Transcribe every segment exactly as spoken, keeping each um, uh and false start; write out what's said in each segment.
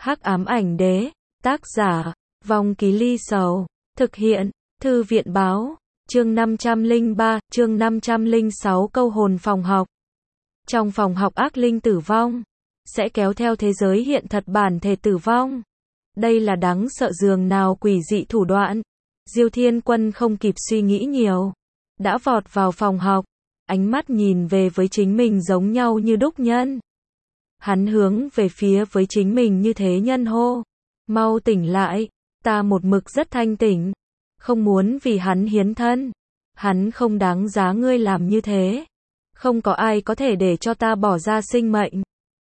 Hắc ám ảnh đế, tác giả, Vong Ký Ly Sầu, thực hiện, Thư viện báo, chương năm trăm lẻ ba, chương năm trăm lẻ sáu câu hồn phòng học. Trong phòng học ác linh tử vong, sẽ kéo theo thế giới hiện thật bản thể tử vong. Đây là đáng sợ dường nào quỷ dị thủ đoạn. Diêu Thiên Quân không kịp suy nghĩ nhiều, đã vọt vào phòng học, ánh mắt nhìn về với chính mình giống nhau như đúc nhân. Hắn hướng về phía với chính mình như thế nhân hô, mau tỉnh lại, ta một mực rất thanh tỉnh, không muốn vì hắn hiến thân, hắn không đáng giá ngươi làm như thế, không có ai có thể để cho ta bỏ ra sinh mệnh,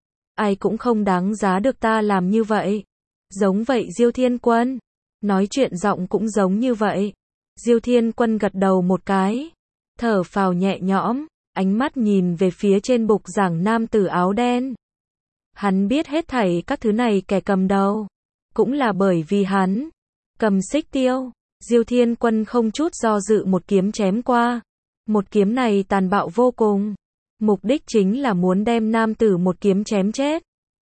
ai cũng không đáng giá được ta làm như vậy. Giống vậy Diêu Thiên Quân, nói chuyện giọng cũng giống như vậy. Diêu Thiên Quân gật đầu một cái, thở phào nhẹ nhõm, ánh mắt nhìn về phía trên bục giảng nam tử áo đen. Hắn biết hết thảy các thứ này kẻ cầm đầu, cũng là bởi vì hắn cầm xích tiêu. Diêu Thiên Quân không chút do dự một kiếm chém qua. Một kiếm này tàn bạo vô cùng, mục đích chính là muốn đem nam tử một kiếm chém chết.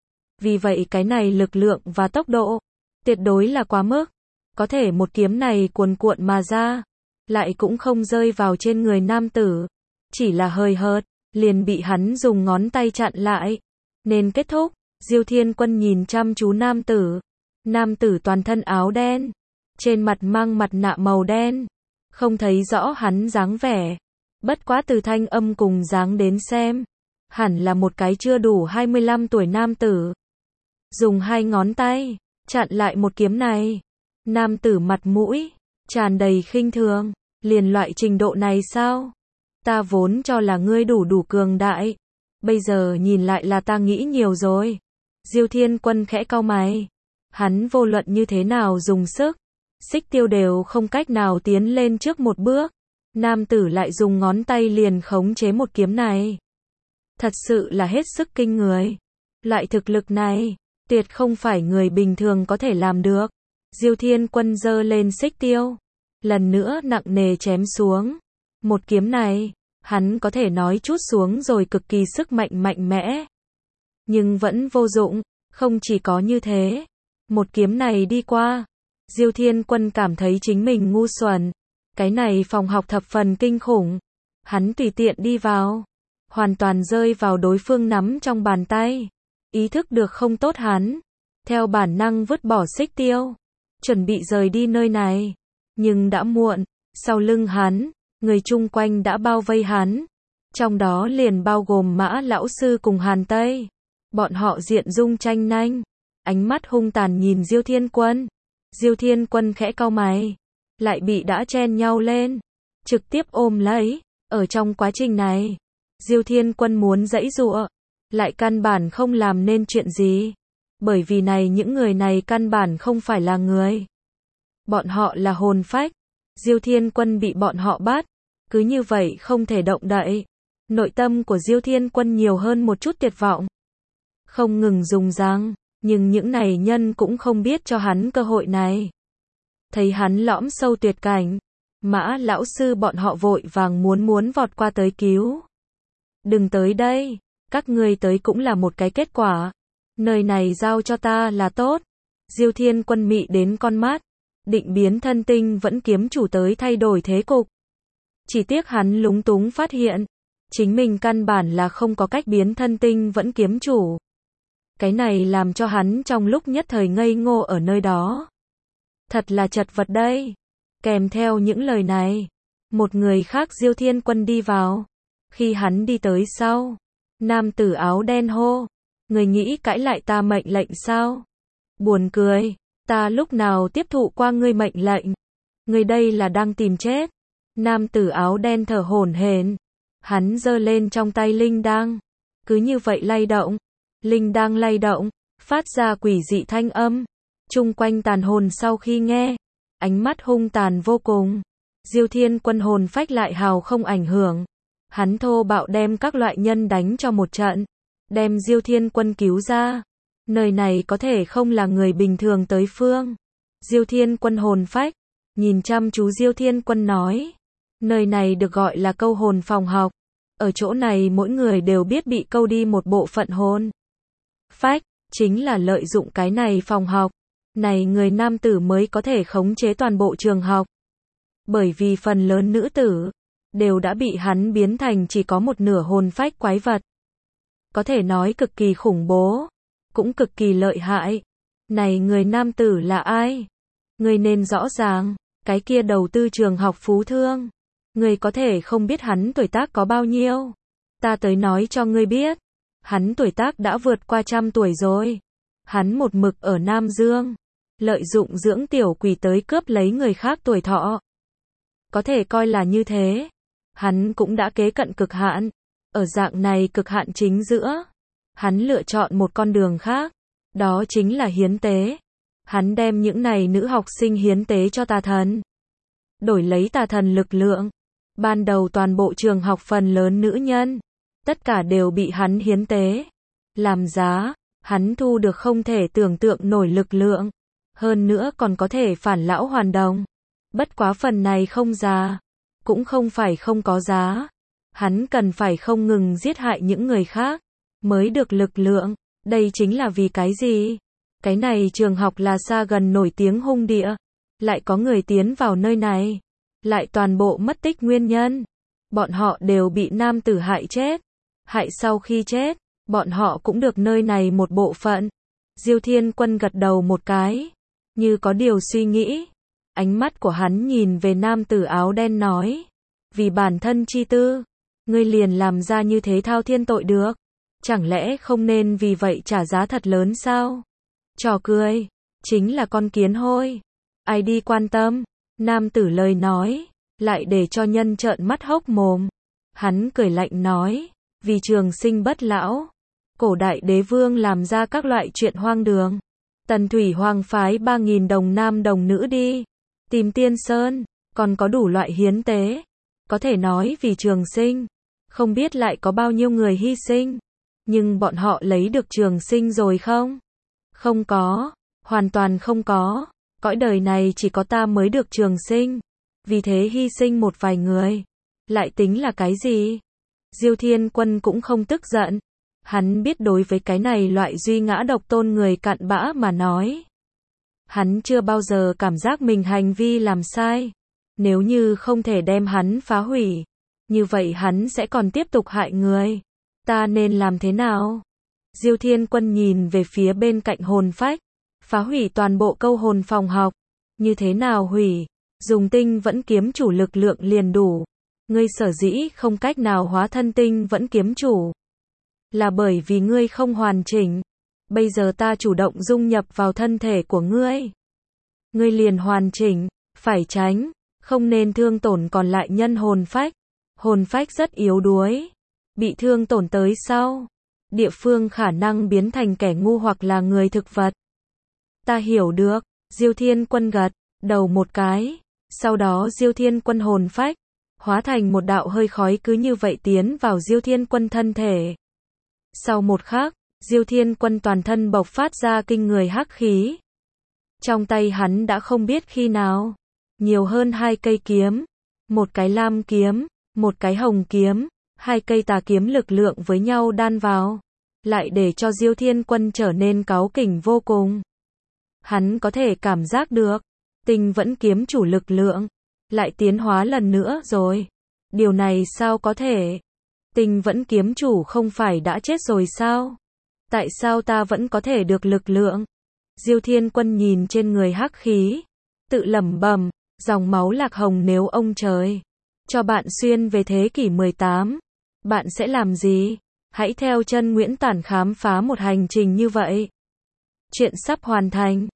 Vì vậy cái này lực lượng và tốc độ tuyệt đối là quá mức, có thể một kiếm này cuồn cuộn mà ra, lại cũng không rơi vào trên người nam tử, chỉ là hơi hợt, liền bị hắn dùng ngón tay chặn lại. Nên kết thúc, Diêu Thiên Quân nhìn chăm chú nam tử. Nam tử toàn thân áo đen, trên mặt mang mặt nạ màu đen, không thấy rõ hắn dáng vẻ. Bất quá từ thanh âm cùng dáng đến xem, hẳn là một cái chưa đủ hai mươi lăm tuổi nam tử. Dùng hai ngón tay chặn lại một kiếm này. Nam tử mặt mũi tràn đầy khinh thường, liền loại trình độ này sao? Ta vốn cho là ngươi đủ đủ cường đại, bây giờ nhìn lại là ta nghĩ nhiều rồi. Diêu Thiên Quân khẽ cau mày, hắn vô luận như thế nào dùng sức, xích tiêu đều không cách nào tiến lên trước một bước. Nam tử lại dùng ngón tay liền khống chế một kiếm này, thật sự là hết sức kinh người. Loại thực lực này, tuyệt không phải người bình thường có thể làm được. Diêu Thiên Quân giơ lên xích tiêu, lần nữa nặng nề chém xuống. Một kiếm này, hắn có thể nói chút xuống rồi cực kỳ sức mạnh mạnh mẽ, nhưng vẫn vô dụng. Không chỉ có như thế, một kiếm này đi qua, Diêu Thiên Quân cảm thấy chính mình ngu xuẩn. Cái này phòng học thập phần kinh khủng, hắn tùy tiện đi vào, hoàn toàn rơi vào đối phương nắm trong bàn tay. Ý thức được không tốt hắn, theo bản năng vứt bỏ xích tiêu, chuẩn bị rời đi nơi này. Nhưng đã muộn, sau lưng hắn, người chung quanh đã bao vây hắn, trong đó liền bao gồm Mã lão sư cùng Hàn Tây. Bọn họ diện dung tranh nhanh, ánh mắt hung tàn nhìn Diêu Thiên Quân. Diêu Thiên Quân khẽ cau mày, lại bị đã chen nhau lên, trực tiếp ôm lấy. Ở trong quá trình này, Diêu Thiên Quân muốn giãy giụa, lại căn bản không làm nên chuyện gì, bởi vì này những người này căn bản không phải là người, bọn họ là hồn phách. Diêu Thiên Quân bị bọn họ bắt, cứ như vậy không thể động đậy. Nội tâm của Diêu Thiên Quân nhiều hơn một chút tuyệt vọng, không ngừng dùng răng, nhưng những này nhân cũng không biết cho hắn cơ hội này. Thấy hắn lõm sâu tuyệt cảnh, Mã lão sư bọn họ vội vàng muốn muốn vọt qua tới cứu. Đừng tới đây, các ngươi tới cũng là một cái kết quả, nơi này giao cho ta là tốt. Diêu Thiên Quân mị đến con mắt, định biến thân tinh vẫn kiếm chủ tới thay đổi thế cục. Chỉ tiếc hắn lúng túng phát hiện, chính mình căn bản là không có cách biến thân tinh vẫn kiếm chủ. Cái này làm cho hắn trong lúc nhất thời ngây ngô ở nơi đó. Thật là chật vật đây. Kèm theo những lời này, một người khác Diêu Thiên Quân đi vào. Khi hắn đi tới sau, nam tử áo đen hô, người nghĩ cãi lại ta mệnh lệnh sao? Buồn cười, ta lúc nào tiếp thụ qua ngươi mệnh lệnh? Ngươi đây là đang tìm chết. Nam tử áo đen thở hổn hển, hắn giơ lên trong tay linh đăng, cứ như vậy lay động. Linh đăng lay động, phát ra quỷ dị thanh âm. Chung quanh tàn hồn sau khi nghe, ánh mắt hung tàn vô cùng. Diêu Thiên Quân hồn phách lại hào không ảnh hưởng. Hắn thô bạo đem các loại nhân đánh cho một trận, đem Diêu Thiên Quân cứu ra. Nơi này có thể không là người bình thường tới phương. Diêu Thiên Quân hồn phách nhìn chăm chú Diêu Thiên Quân nói, nơi này được gọi là câu hồn phòng học. Ở chỗ này mỗi người đều biết bị câu đi một bộ phận hồn phách. chính là lợi dụng cái này phòng học. Này người nam tử mới có thể khống chế toàn bộ trường học. Bởi vì phần lớn nữ tử đều đã bị hắn biến thành chỉ có một nửa hồn phách quái vật. Có thể nói cực kỳ khủng bố, cũng cực kỳ lợi hại. Này người nam tử là ai? Ngươi nên rõ ràng, cái kia đầu tư trường học Phú Thương. Ngươi có thể không biết hắn tuổi tác có bao nhiêu. Ta tới nói cho ngươi biết, hắn tuổi tác đã vượt qua trăm tuổi rồi. Hắn một mực ở Nam Dương, lợi dụng dưỡng tiểu quỷ tới cướp lấy người khác tuổi thọ. Có thể coi là như thế. Hắn cũng đã kế cận cực hạn. Ở dạng này cực hạn chính giữa, hắn lựa chọn một con đường khác. Đó chính là hiến tế. Hắn đem những này nữ học sinh hiến tế cho tà thần. Đổi lấy tà thần lực lượng. Ban đầu toàn bộ trường học phần lớn nữ nhân, tất cả đều bị hắn hiến tế. Làm giá, hắn thu được không thể tưởng tượng nổi lực lượng. Hơn nữa còn có thể phản lão hoàn đồng. Bất quá phần này không giá, cũng không phải không có giá. Hắn cần phải không ngừng giết hại những người khác, mới được lực lượng. Đây chính là vì cái gì? Cái này trường học là xa gần nổi tiếng hung địa. Lại có người tiến vào nơi này. Lại toàn bộ mất tích nguyên nhân. Bọn họ đều bị nam tử hại chết. Hại sau khi chết, bọn họ cũng được nơi này một bộ phận. Diêu Thiên Quân gật đầu một cái, như có điều suy nghĩ. Ánh mắt của hắn nhìn về nam tử áo đen nói. Vì bản thân chi tư, ngươi liền làm ra như thế thao thiên tội được. Chẳng lẽ không nên vì vậy trả giá thật lớn sao? Trò cười, chính là con kiến hôi. Ai đi quan tâm? Nam tử lời nói, lại để cho nhân trợn mắt hốc mồm. Hắn cười lạnh nói, vì trường sinh bất lão. Cổ đại đế vương làm ra các loại chuyện hoang đường. Tần Thủy Hoàng phái ba nghìn đồng nam đồng nữ đi tìm Tiên Sơn, còn có đủ loại hiến tế. Có thể nói vì trường sinh, không biết lại có bao nhiêu người hy sinh. Nhưng bọn họ lấy được trường sinh rồi không? Không có, hoàn toàn không có. Cõi đời này chỉ có ta mới được trường sinh. Vì thế hy sinh một vài người, lại tính là cái gì? Diêu Thiên Quân cũng không tức giận. Hắn biết đối với cái này loại duy ngã độc tôn người cặn bã mà nói. Hắn chưa bao giờ cảm giác mình hành vi làm sai. Nếu như không thể đem hắn phá hủy, như vậy hắn sẽ còn tiếp tục hại người. Ta nên làm thế nào? Diêu Thiên Quân nhìn về phía bên cạnh hồn phách. Phá hủy toàn bộ câu hồn phòng học. Như thế nào hủy? Dùng tinh vẫn kiếm chủ lực lượng liền đủ. Ngươi sở dĩ không cách nào hóa thân tinh vẫn kiếm chủ. Là bởi vì ngươi không hoàn chỉnh. Bây giờ ta chủ động dung nhập vào thân thể của ngươi. Ngươi liền hoàn chỉnh, phải tránh, không nên thương tổn còn lại nhân hồn phách. Hồn phách rất yếu đuối. Bị thương tổn tới sau, địa phương khả năng biến thành kẻ ngu hoặc là người thực vật. Ta hiểu được. Diêu Thiên Quân gật đầu một cái. Sau đó Diêu Thiên Quân hồn phách hóa thành một đạo hơi khói cứ như vậy tiến vào Diêu Thiên Quân thân thể. Sau một khắc, Diêu Thiên Quân toàn thân bộc phát ra kinh người hắc khí. Trong tay hắn đã không biết khi nào nhiều hơn hai cây kiếm, một cái lam kiếm, một cái hồng kiếm, hai cây tà kiếm lực lượng với nhau đan vào, lại để cho Diêu Thiên Quân trở nên cáu kỉnh vô cùng. Hắn có thể cảm giác được, tinh vẫn kiếm chủ lực lượng lại tiến hóa lần nữa rồi. Điều này sao có thể? Tinh vẫn kiếm chủ không phải đã chết rồi sao? Tại sao ta vẫn có thể được lực lượng? Diêu Thiên Quân nhìn trên người hắc khí, tự lẩm bẩm, dòng máu lạc hồng, nếu ông trời cho bạn xuyên về thế kỷ mười tám, bạn sẽ làm gì? Hãy theo chân Nguyễn Tản khám phá một hành trình như vậy. Chuyện sắp hoàn thành.